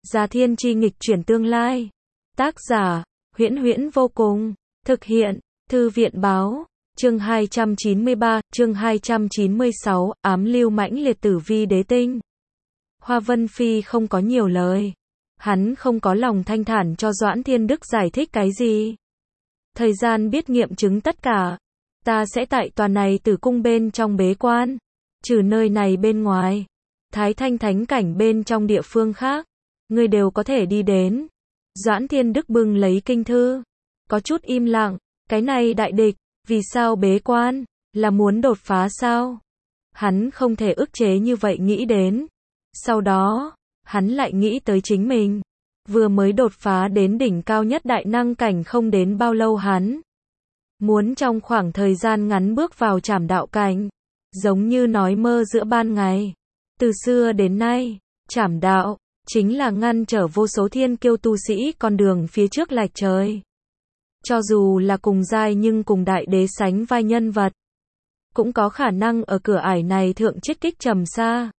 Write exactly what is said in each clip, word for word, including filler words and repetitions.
Già Thiên Chi nghịch chuyển tương lai. Tác giả, Huyễn Huyễn vô cùng. Thực hiện, Thư viện báo. Chương hai trăm chín mươi ba, chương hai trăm chín mươi sáu, ám lưu mãnh liệt tử vi đế tinh. Hoa Vân Phi không có nhiều lời. Hắn không có lòng thanh thản cho Doãn Thiên Đức giải thích cái gì. Thời gian biết nghiệm chứng tất cả. Ta sẽ tại tòa này tử cung bên trong bế quan. Trừ nơi này bên ngoài. Thái Thanh thánh cảnh bên trong địa phương khác. Ngươi đều có thể đi đến. Doãn Thiên Đức bưng lấy kinh thư. Có chút im lặng. Cái này đại địch. Vì sao bế quan? Là muốn đột phá sao? Hắn không thể ức chế như vậy nghĩ đến. Sau đó, hắn lại nghĩ tới chính mình. Vừa mới đột phá đến đỉnh cao nhất đại năng cảnh không đến bao lâu hắn. Muốn trong khoảng thời gian ngắn bước vào trảm đạo cảnh. Giống như nói mơ giữa ban ngày. Từ xưa đến nay, trảm đạo, chính là ngăn trở vô số thiên kiêu tu sĩ con đường phía trước lạch trời. Cho dù là cùng giai nhưng cùng đại đế sánh vai nhân vật. Cũng có khả năng ở cửa ải này thượng chiết kích trầm xa.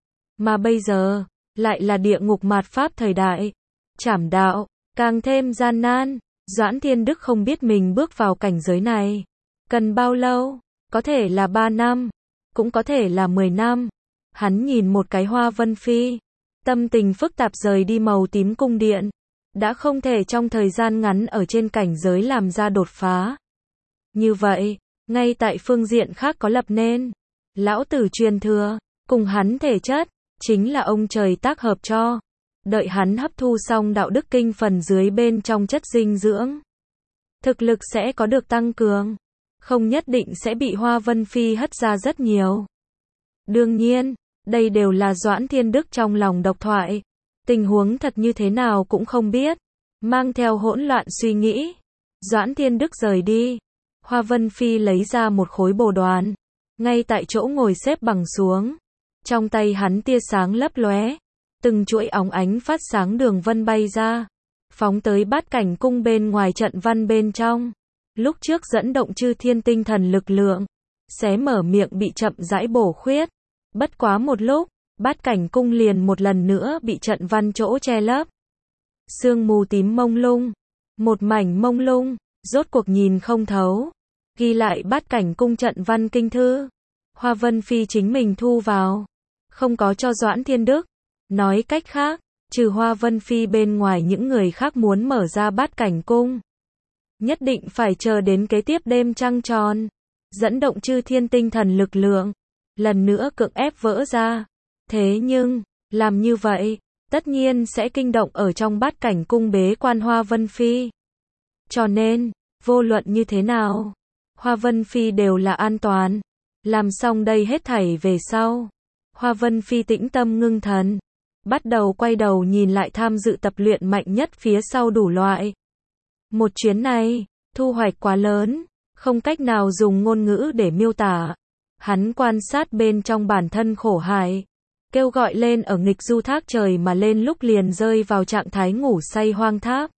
Mà bây giờ, lại là địa ngục mạt pháp thời đại. Trảm đạo, càng thêm gian nan. Doãn Thiên Đức không biết mình bước vào cảnh giới này. Cần bao lâu? Có thể là ba năm. Cũng có thể là mười năm. Hắn nhìn một cái Hoa Vân Phi. Tâm tình phức tạp rời đi màu tím cung điện. Đã không thể trong thời gian ngắn ở trên cảnh giới làm ra đột phá. Như vậy, ngay tại phương diện khác có lập nên. Lão tử truyền thừa, cùng hắn thể chất, chính là ông trời tác hợp cho. Đợi hắn hấp thu xong đạo đức kinh phần dưới bên trong chất dinh dưỡng. Thực lực sẽ có được tăng cường. Không nhất định sẽ bị Hoa Vân Phi hất ra rất nhiều. Đương nhiên, đây đều là Doãn Thiên Đức trong lòng độc thoại. Tình huống thật như thế nào cũng không biết. Mang theo hỗn loạn suy nghĩ. Doãn Thiên Đức rời đi. Hoa Vân Phi lấy ra một khối bồ đoàn. Ngay tại chỗ ngồi xếp bằng xuống. Trong tay hắn tia sáng lấp lóe. Từng chuỗi óng ánh phát sáng đường vân bay ra. Phóng tới bát cảnh cung bên ngoài trận văn bên trong. Lúc trước dẫn động chư thiên tinh thần lực lượng. Xé mở miệng bị chậm rãi bổ khuyết. Bất quá một lúc. Bát cảnh cung liền một lần nữa bị trận văn chỗ che lấp. Sương mù tím mông lung. Một mảnh mông lung. Rốt cuộc nhìn không thấu. Ghi lại bát cảnh cung trận văn kinh thư. Hoa Vân Phi chính mình thu vào. Không có cho Doãn Thiên Đức. Nói cách khác, trừ Hoa Vân Phi bên ngoài những người khác muốn mở ra bát cảnh cung. Nhất định phải chờ đến kế tiếp đêm trăng tròn. Dẫn động chư thiên tinh thần lực lượng. Lần nữa cưỡng ép vỡ ra. Thế nhưng, làm như vậy, tất nhiên sẽ kinh động ở trong bát cảnh cung bế quan Hoa Vân Phi. Cho nên, vô luận như thế nào, Hoa Vân Phi đều là an toàn. Làm xong đây hết thảy về sau. Hoa Vân Phi tĩnh tâm ngưng thần. Bắt đầu quay đầu nhìn lại tham dự tập luyện mạnh nhất phía sau đủ loại. Một chuyến này, thu hoạch quá lớn, không cách nào dùng ngôn ngữ để miêu tả. Hắn quan sát bên trong bản thân khổ hại. Kêu gọi lên ở nghịch du thác trời mà lên lúc liền rơi vào trạng thái ngủ say hoang tháp.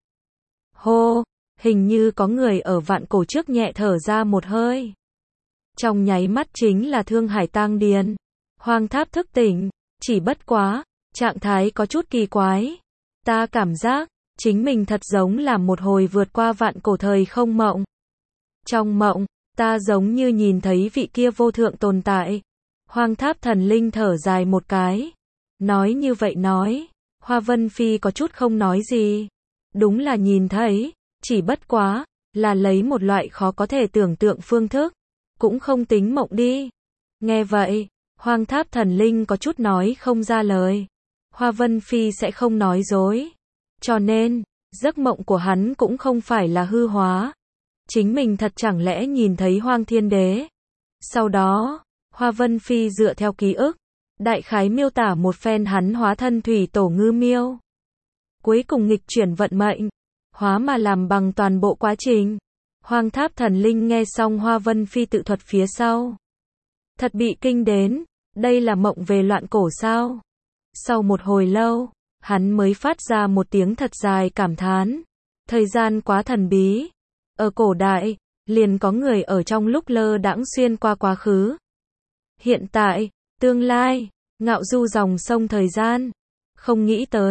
Hô, hình như có người ở vạn cổ trước nhẹ thở ra một hơi. Trong nháy mắt chính là Thương Hải Tang Điền. Hoang tháp thức tỉnh, chỉ bất quá, trạng thái có chút kỳ quái. Ta cảm giác, chính mình thật giống là một hồi vượt qua vạn cổ thời không mộng. Trong mộng, ta giống như nhìn thấy vị kia vô thượng tồn tại. Hoang tháp thần linh thở dài một cái. Nói như vậy nói, Hoa Vân Phi có chút không nói gì. Đúng là nhìn thấy, chỉ bất quá, là lấy một loại khó có thể tưởng tượng phương thức. Cũng không tính mộng đi. Nghe vậy, Hoang tháp thần linh có chút nói không ra lời. Hoa Vân Phi sẽ không nói dối. Cho nên, giấc mộng của hắn cũng không phải là hư hóa. Chính mình thật chẳng lẽ nhìn thấy Hoang Thiên Đế. Sau đó, Hoa Vân Phi dựa theo ký ức, đại khái miêu tả một phen hắn hóa thân thủy tổ ngư miêu. Cuối cùng nghịch chuyển vận mệnh, hóa mà làm bằng toàn bộ quá trình. Hoang tháp thần linh nghe xong Hoa Vân Phi tự thuật phía sau. Thật bị kinh đến, đây là mộng về loạn cổ sao? Sau một hồi lâu, hắn mới phát ra một tiếng thật dài cảm thán. Thời gian quá thần bí. Ở cổ đại, liền có người ở trong lúc lơ đãng xuyên qua quá khứ. Hiện tại, tương lai, ngạo du dòng sông thời gian. Không nghĩ tới,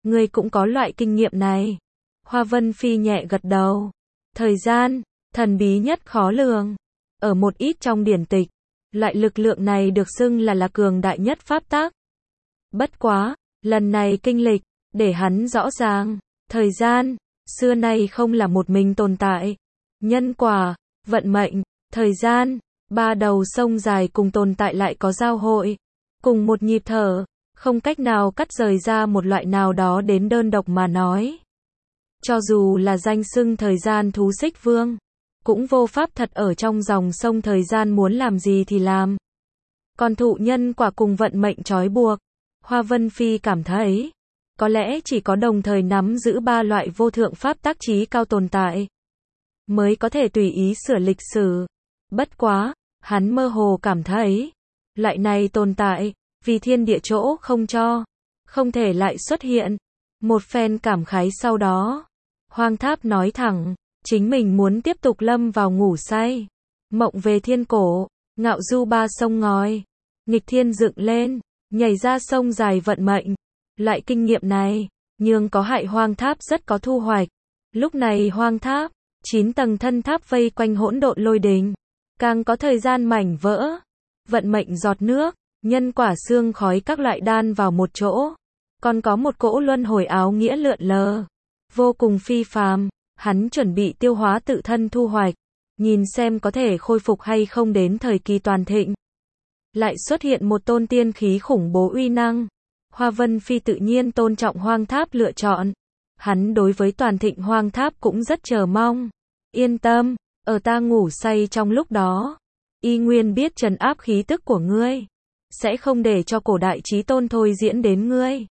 Ngươi cũng có loại kinh nghiệm này. Hoa Vân Phi nhẹ gật đầu. Thời gian, thần bí nhất khó lường. Ở một ít trong điển tịch, loại lực lượng này được xưng là là cường đại nhất pháp tắc. Bất quá, lần này kinh lịch, để hắn rõ ràng, thời gian, xưa nay không là một mình tồn tại. Nhân quả, vận mệnh, thời gian, ba đầu sông dài cùng tồn tại lại có giao hội. Cùng một nhịp thở, không cách nào cắt rời ra một loại nào đó đến đơn độc mà nói. Cho dù là danh xưng thời gian thú xích vương, cũng vô pháp thật ở trong dòng sông thời gian muốn làm gì thì làm. Còn thụ nhân quả cùng vận mệnh trói buộc, Hoa Vân Phi cảm thấy, có lẽ chỉ có đồng thời nắm giữ ba loại vô thượng pháp tác trí cao tồn tại, mới có thể tùy ý sửa lịch sử. Bất quá, hắn mơ hồ cảm thấy, loại này tồn tại, vì thiên địa chỗ không cho, không thể lại xuất hiện. Một phen cảm khái sau đó, Hoang Tháp nói thẳng, chính mình muốn tiếp tục lâm vào ngủ say. Mộng về thiên cổ, ngạo du ba sông ngòi, nghịch thiên dựng lên, nhảy ra sông dài vận mệnh. Loại kinh nghiệm này, nhưng có hại Hoang Tháp rất có thu hoạch. Lúc này Hoang Tháp, chín tầng thân tháp vây quanh hỗn độn lôi đình, càng có thời gian mảnh vỡ, vận mệnh giọt nước, nhân quả xương khói các loại đan vào một chỗ, còn có một cỗ luân hồi áo nghĩa lượn lờ, vô cùng phi phàm. Hắn chuẩn bị tiêu hóa tự thân thu hoạch, nhìn xem có thể khôi phục hay không đến thời kỳ toàn thịnh. Lại xuất hiện một tôn tiên khí khủng bố uy năng. Hoa Vân Phi tự nhiên tôn trọng Hoang Tháp lựa chọn. Hắn đối với toàn thịnh Hoang Tháp cũng rất chờ mong. Yên tâm, ở ta ngủ say trong lúc đó, y nguyên biết trấn áp khí tức của ngươi, sẽ không để cho cổ đại chí tôn thôi diễn đến ngươi.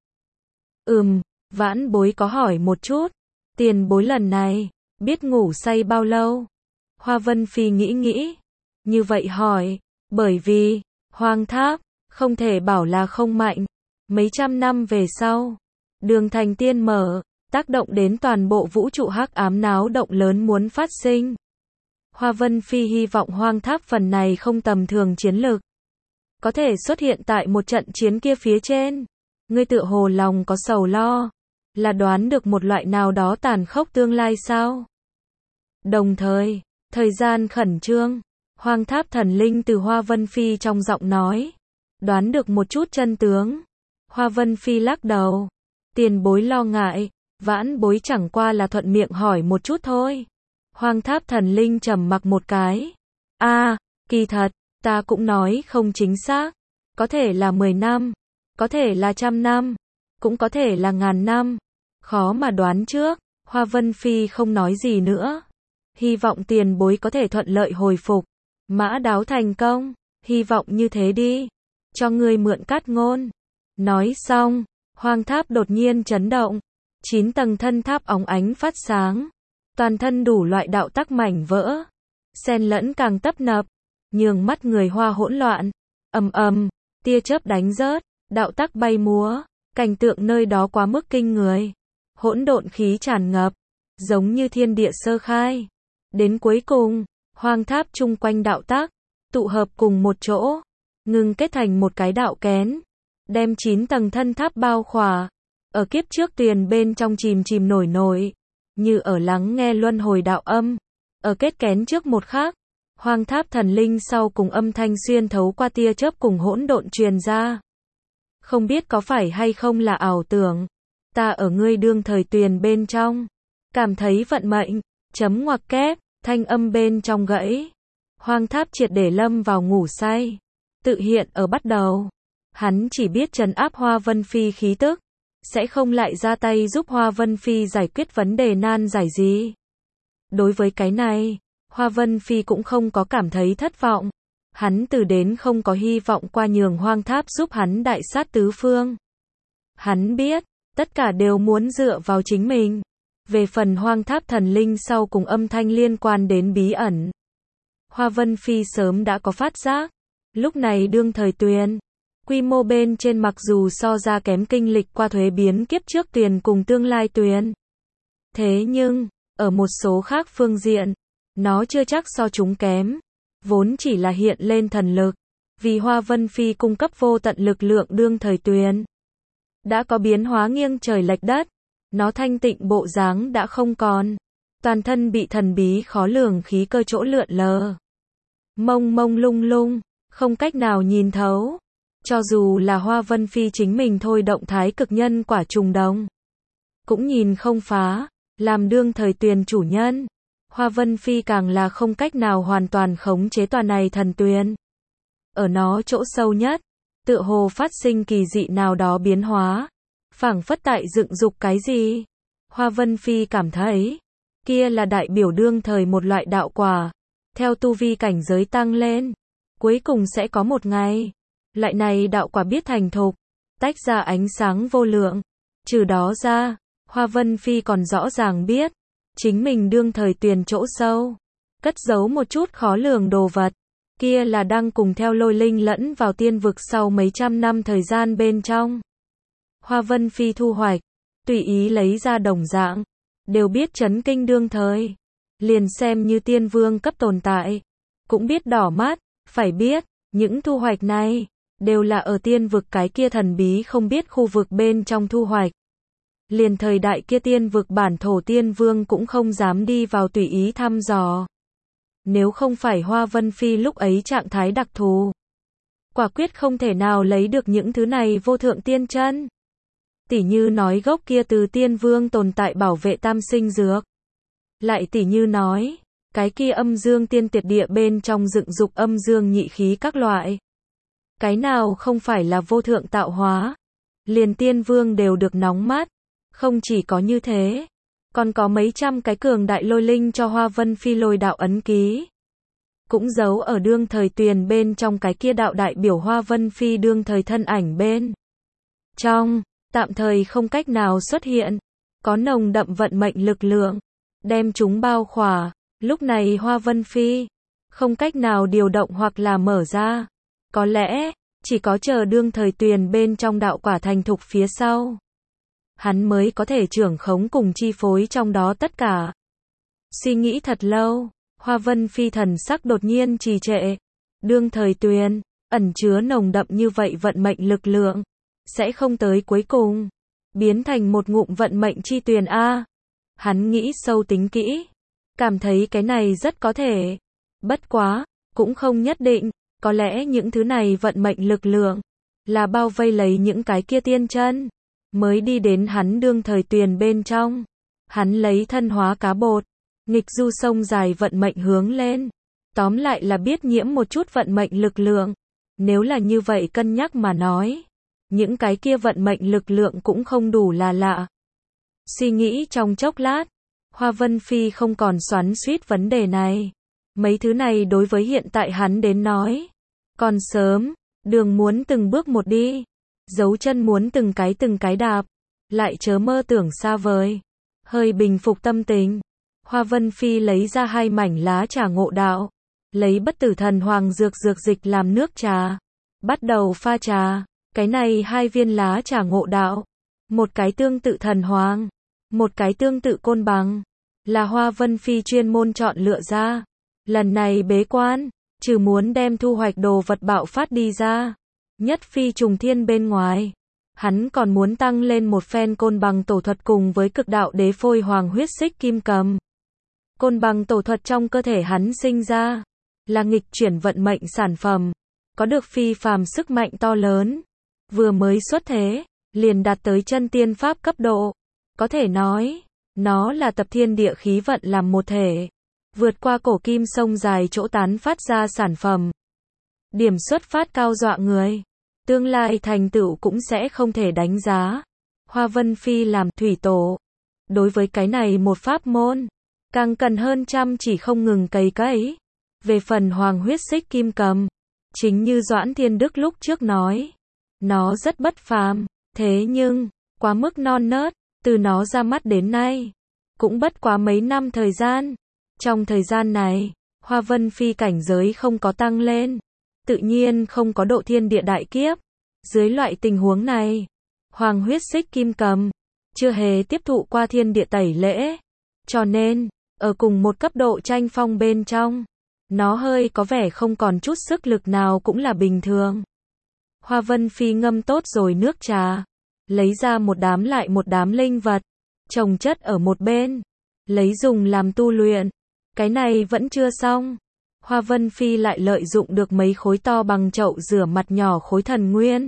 Ừm, vãn bối có hỏi một chút, tiền bối lần này, biết ngủ say bao lâu? Hoa Vân Phi nghĩ nghĩ, như vậy hỏi, bởi vì, Hoang Tháp, không thể bảo là không mạnh. Mấy trăm năm về sau, đường thành tiên mở, tác động đến toàn bộ vũ trụ hắc ám náo động lớn muốn phát sinh. Hoa Vân Phi hy vọng Hoang Tháp phần này không tầm thường chiến lực, có thể xuất hiện tại một trận chiến kia phía trên. Ngươi tựa hồ lòng có sầu lo, là đoán được một loại nào đó tàn khốc tương lai sao? Đồng thời, thời gian khẩn trương, Hoang Tháp thần linh từ Hoa Vân Phi trong giọng nói, đoán được một chút chân tướng. Hoa Vân Phi lắc đầu, tiền bối lo ngại, vãn bối chẳng qua là thuận miệng hỏi một chút thôi. Hoang Tháp thần linh trầm mặc một cái, a, à, kỳ thật, ta cũng nói không chính xác, có thể là mười năm, có thể là trăm năm, cũng có thể là ngàn năm, khó mà đoán trước. Hoa Vân Phi không nói gì nữa, hy vọng tiền bối có thể thuận lợi hồi phục, mã đáo thành công, hy vọng như thế đi, cho ngươi mượn cát ngôn. Nói xong, Hoang Tháp đột nhiên chấn động, chín tầng thân tháp óng ánh phát sáng, toàn thân đủ loại đạo tắc mảnh vỡ, xen lẫn càng tấp nập, nhường mắt người Hoa hỗn loạn. Ầm ầm, tia chớp đánh rớt, đạo tắc bay múa, cảnh tượng nơi đó quá mức kinh người. Hỗn độn khí tràn ngập, giống như thiên địa sơ khai. Đến cuối cùng, Hoang Tháp chung quanh đạo tắc tụ hợp cùng một chỗ, ngừng kết thành một cái đạo kén, đem chín tầng thân tháp bao khỏa. Ở kiếp trước tuyền bên trong chìm chìm nổi nổi, như ở lắng nghe luân hồi đạo âm. Ở kết kén trước một khắc, Hoang Tháp thần linh sau cùng âm thanh xuyên thấu qua tia chớp cùng hỗn độn truyền ra. Không biết có phải hay không là ảo tưởng, ta ở ngươi đương thời tuyền bên trong, cảm thấy vận mệnh, chấm ngoặc kép, thanh âm bên trong gãy. Hoang Tháp triệt để lâm vào ngủ say, tự hiện ở bắt đầu. Hắn chỉ biết trấn áp Hoa Vân Phi khí tức, sẽ không lại ra tay giúp Hoa Vân Phi giải quyết vấn đề nan giải gì. Đối với cái này, Hoa Vân Phi cũng không có cảm thấy thất vọng. Hắn từ đến không có hy vọng qua nhường Hoang Tháp giúp hắn đại sát tứ phương. Hắn biết, tất cả đều muốn dựa vào chính mình. Về phần Hoang Tháp thần linh sau cùng âm thanh liên quan đến bí ẩn, Hoa Vân Phi sớm đã có phát giác. Lúc này đương thời tuyền, quy mô bên trên mặc dù so ra kém kinh lịch qua thuế biến kiếp trước tuyền cùng tương lai tuyền. Thế nhưng, ở một số khác phương diện, nó chưa chắc so chúng kém. Vốn chỉ là hiện lên thần lực, vì Hoa Vân Phi cung cấp vô tận lực lượng đương thời tuyền. đã có biến hóa nghiêng trời lệch đất. Nó thanh tịnh bộ dáng đã không còn. Toàn thân bị thần bí khó lường khí cơ chỗ lượn lờ. Mông mông lung lung, không cách nào nhìn thấu. Cho dù là Hoa Vân Phi chính mình thôi động thái cực nhân quả trùng đồng, cũng nhìn không phá. Làm đương thời tuyền chủ nhân, Hoa Vân Phi càng là không cách nào hoàn toàn khống chế tòa này thần tuyền. Ở nó chỗ sâu nhất, tựa hồ phát sinh kỳ dị nào đó biến hóa, phảng phất tại dựng dục cái gì. Hoa Vân Phi cảm thấy, kia là đại biểu đương thời một loại đạo quả, theo tu vi cảnh giới tăng lên, cuối cùng sẽ có một ngày, loại này đạo quả biết thành thục, tách ra ánh sáng vô lượng. Trừ đó ra, Hoa Vân Phi còn rõ ràng biết, chính mình đương thời tuyền chỗ sâu, cất giấu một chút khó lường đồ vật, kia là đang cùng theo lôi linh lẫn vào tiên vực sau mấy trăm năm thời gian bên trong. Hoa Vân Phi thu hoạch, tùy ý lấy ra đồng dạng, đều biết chấn kinh đương thời, liền xem như tiên vương cấp tồn tại, cũng biết đỏ mắt, phải biết, những thu hoạch này, đều là ở tiên vực cái kia thần bí không biết khu vực bên trong thu hoạch. Liền thời đại kia tiên vực bản thổ tiên vương cũng không dám đi vào tùy ý thăm dò. Nếu không phải Hoa Vân Phi lúc ấy trạng thái đặc thù, quả quyết không thể nào lấy được những thứ này vô thượng tiên chân. Tỉ như nói gốc kia từ tiên vương tồn tại bảo vệ tam sinh dược. Lại tỉ như nói, cái kia âm dương tiên tiệt địa bên trong dựng dục âm dương nhị khí các loại. Cái nào không phải là vô thượng tạo hóa. Liền tiên vương đều được nóng mắt. Không chỉ có như thế, còn có mấy trăm cái cường đại lôi linh cho Hoa Vân Phi lôi đạo ấn ký. Cũng giấu ở đương thời tuyền bên trong cái kia đạo đại biểu Hoa Vân Phi đương thời thân ảnh bên trong, tạm thời không cách nào xuất hiện, có nồng đậm vận mệnh lực lượng, đem chúng bao khỏa. Lúc này Hoa Vân Phi không cách nào điều động hoặc là mở ra, có lẽ chỉ có chờ đương thời tuyền bên trong đạo quả thành thục phía sau, hắn mới có thể trưởng khống cùng chi phối trong đó tất cả. Suy nghĩ thật lâu, Hoa Vân Phi thần sắc đột nhiên trì trệ. Đương thời tuyền, ẩn chứa nồng đậm như vậy vận mệnh lực lượng, sẽ không tới cuối cùng, biến thành một ngụm vận mệnh chi tuyền a. Hắn nghĩ sâu tính kỹ, cảm thấy cái này rất có thể. Bất quá, cũng không nhất định, có lẽ những thứ này vận mệnh lực lượng, là bao vây lấy những cái kia tiên chân, mới đi đến hắn đương thời tuyền bên trong. Hắn lấy thân hóa cá bột, nghịch du sông dài vận mệnh hướng lên. Tóm lại là biết nhiễm một chút vận mệnh lực lượng. Nếu là như vậy cân nhắc mà nói, những cái kia vận mệnh lực lượng cũng không đủ là lạ. Suy nghĩ trong chốc lát, Hoa Vân Phi không còn xoắn xuýt vấn đề này. Mấy thứ này đối với hiện tại hắn đến nói, còn sớm, đường muốn từng bước một đi, dấu chân muốn từng cái từng cái đạp, lại chớ mơ tưởng xa vời. Hơi bình phục tâm tình, Hoa Vân Phi lấy ra hai mảnh lá trà ngộ đạo, lấy bất tử thần hoàng dược dược dịch làm nước trà, bắt đầu pha trà. Cái này hai viên lá trà ngộ đạo, một cái tương tự thần hoàng, một cái tương tự côn bằng, là Hoa Vân Phi chuyên môn chọn lựa ra. Lần này bế quan, trừ muốn đem thu hoạch đồ vật bạo phát đi ra, nhất phi trùng thiên bên ngoài, hắn còn muốn tăng lên một phen côn bằng tổ thuật cùng với cực đạo đế phôi hoàng huyết xích kim cầm. Côn bằng tổ thuật trong cơ thể hắn sinh ra, là nghịch chuyển vận mệnh sản phẩm, có được phi phàm sức mạnh to lớn. Vừa mới xuất thế, liền đạt tới chân tiên pháp cấp độ. Có thể nói, nó là tập thiên địa khí vận làm một thể, vượt qua cổ kim sông dài chỗ tán phát ra sản phẩm. Điểm xuất phát cao dọa người, tương lai thành tựu cũng sẽ không thể đánh giá. Hoa Vân Phi làm thủy tổ, đối với cái này một pháp môn, càng cần hơn chăm chỉ không ngừng cày cấy. Về phần hoàng huyết xích kim cầm, chính như Doãn Thiên Đức lúc trước nói, nó rất bất phàm, thế nhưng, quá mức non nớt, từ nó ra mắt đến nay, cũng bất quá mấy năm thời gian. Trong thời gian này, Hoa Vân Phi cảnh giới không có tăng lên, tự nhiên không có độ thiên địa đại kiếp. Dưới loại tình huống này, hoàng huyết xích kim cầm, chưa hề tiếp thụ qua thiên địa tẩy lễ, cho nên, ở cùng một cấp độ tranh phong bên trong, nó hơi có vẻ không còn chút sức lực nào cũng là bình thường. Hoa Vân Phi ngâm tốt rồi nước trà, lấy ra một đám lại một đám linh vật, trồng chất ở một bên, lấy dùng làm tu luyện. Cái này vẫn chưa xong. Hoa Vân Phi lại lợi dụng được mấy khối to bằng chậu rửa mặt nhỏ khối thần nguyên.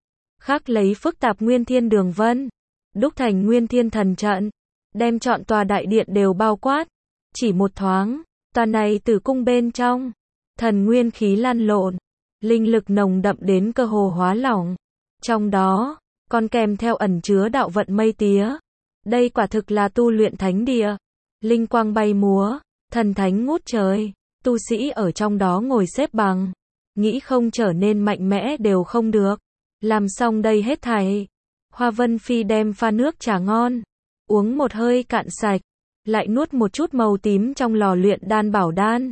Khắc lấy phức tạp nguyên thiên đường vân, đúc thành nguyên thiên thần trận, đem trọn tòa đại điện đều bao quát. Chỉ một thoáng, tòa này tử cung bên trong, thần nguyên khí lan lộn, linh lực nồng đậm đến cơ hồ hóa lỏng. Trong đó, còn kèm theo ẩn chứa đạo vận mây tía. Đây quả thực là tu luyện thánh địa. Linh quang bay múa, thần thánh ngút trời, tu sĩ ở trong đó ngồi xếp bằng, nghĩ không trở nên mạnh mẽ đều không được. Làm xong đây hết thảy, Hoa Vân Phi đem pha nước trà ngon, uống một hơi cạn sạch, lại nuốt một chút màu tím trong lò luyện đan bảo đan.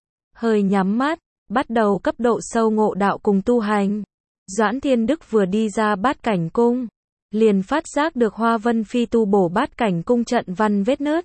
Hơi nhắm mắt, bắt đầu cấp độ sâu ngộ đạo cùng tu hành. Doãn Thiên Đức vừa đi ra Bát Cảnh Cung, liền phát giác được Hoa Vân Phi tu bổ Bát Cảnh Cung trận văn vết nứt.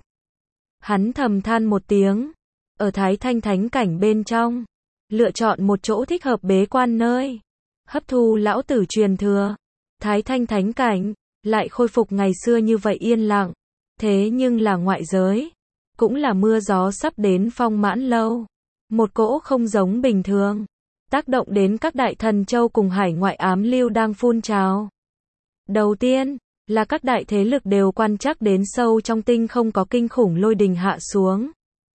Hắn thầm than một tiếng, ở Thái Thanh Thánh Cảnh bên trong, lựa chọn một chỗ thích hợp bế quan nơi, hấp thu lão tử truyền thừa. Thái Thanh Thánh Cảnh, lại khôi phục ngày xưa như vậy yên lặng, thế nhưng là ngoại giới, cũng là mưa gió sắp đến phong mãn lâu. Một cỗ không giống bình thường, tác động đến các đại thần châu cùng hải ngoại ám lưu đang phun trào. Đầu tiên, là các đại thế lực đều quan trắc đến sâu trong tinh không có kinh khủng lôi đình hạ xuống.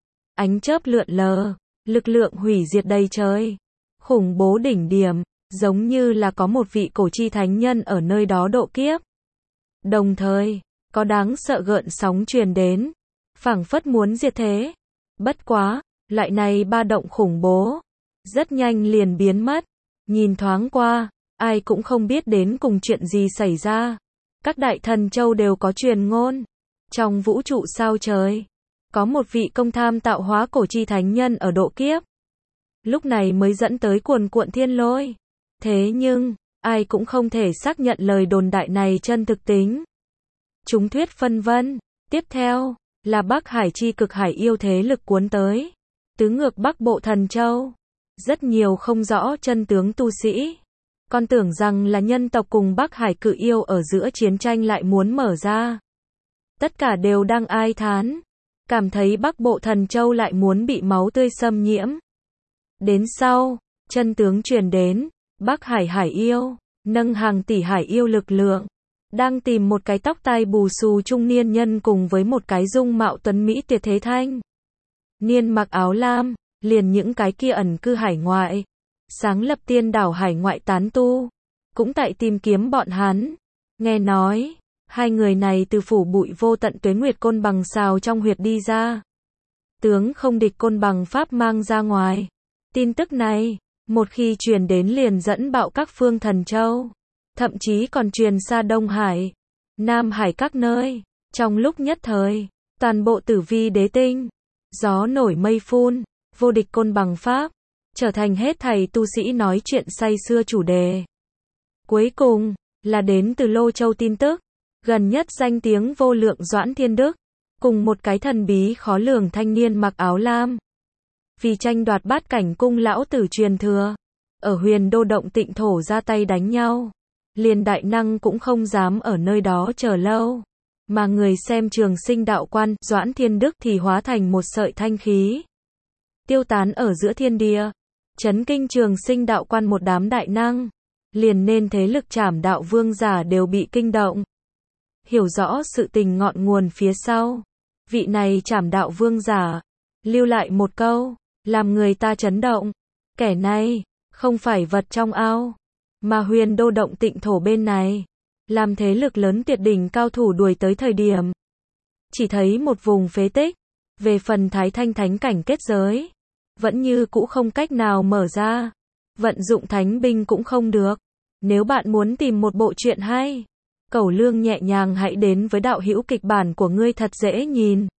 Ánh chớp lượn lờ, lực lượng hủy diệt đầy trời. Khủng bố đỉnh điểm, giống như là có một vị cổ chi thánh nhân ở nơi đó độ kiếp. Đồng thời, có đáng sợ gợn sóng truyền đến, phảng phất muốn diệt thế. Bất quá, loại này ba động khủng bố, rất nhanh liền biến mất. Nhìn thoáng qua, ai cũng không biết đến cùng chuyện gì xảy ra. Các đại thần châu đều có truyền ngôn. Trong vũ trụ sao trời, có một vị công tham tạo hóa cổ chi thánh nhân ở độ kiếp. Lúc này mới dẫn tới cuồn cuộn thiên lôi. Thế nhưng, ai cũng không thể xác nhận lời đồn đại này chân thực tính. Chúng thuyết phân vân. Tiếp theo, là Bắc Hải chi cực hải yêu thế lực cuốn tới. Tứ ngược Bắc Bộ Thần Châu. Rất nhiều không rõ chân tướng tu sĩ, còn tưởng rằng là nhân tộc cùng Bắc Hải cự yêu ở giữa chiến tranh lại muốn mở ra. Tất cả đều đang ai thán, cảm thấy Bắc Bộ Thần Châu lại muốn bị máu tươi xâm nhiễm. Đến sau, chân tướng truyền đến, Bắc Hải hải yêu, nâng hàng tỷ hải yêu lực lượng, đang tìm một cái tóc tai bù xù trung niên nhân cùng với một cái dung mạo tuấn mỹ tuyệt thế thanh niên mặc áo lam. Liền những cái kia ẩn cư hải ngoại, sáng lập tiên đảo hải ngoại tán tu, cũng tại tìm kiếm bọn hắn. Nghe nói, hai người này từ phủ bụi vô tận tuế nguyệt côn bằng xào trong huyệt đi ra. Tướng không địch côn bằng pháp mang ra ngoài. Tin tức này, một khi truyền đến liền dẫn bạo các phương thần châu, thậm chí còn truyền xa Đông Hải, Nam Hải các nơi. Trong lúc nhất thời, toàn bộ tử vi đế tinh, gió nổi mây phun. Vô địch côn bằng pháp, trở thành hết thầy tu sĩ nói chuyện say xưa chủ đề. Cuối cùng, là đến từ Lô Châu tin tức, gần nhất danh tiếng vô lượng Doãn Thiên Đức, cùng một cái thần bí khó lường thanh niên mặc áo lam. Vì tranh đoạt Bát Cảnh Cung lão tử truyền thừa, ở Huyền Đô động Tịnh Thổ ra tay đánh nhau. Liền đại năng cũng không dám ở nơi đó chờ lâu, mà người xem Trường Sinh đạo quan, Doãn Thiên Đức thì hóa thành một sợi thanh khí, tiêu tán ở giữa thiên địa, chấn kinh Trường Sinh đạo quan một đám đại năng, liền nên thế lực Trảm Đạo Vương giả đều bị kinh động. Hiểu rõ sự tình ngọn nguồn phía sau, vị này Trảm Đạo Vương giả lưu lại một câu, làm người ta chấn động. Kẻ này không phải vật trong ao, mà Huyền Đô động Tịnh Thổ bên này, làm thế lực lớn tuyệt đỉnh cao thủ đuổi tới thời điểm, chỉ thấy một vùng phế tích. Về phần Thái Thanh Thánh Cảnh kết giới, vẫn như cũ không cách nào mở ra, vận dụng thánh binh cũng không được. Nếu bạn muốn tìm một bộ truyện hay, Cẩu Lương nhẹ nhàng hãy đến với đạo hữu kịch bản của ngươi thật dễ nhìn.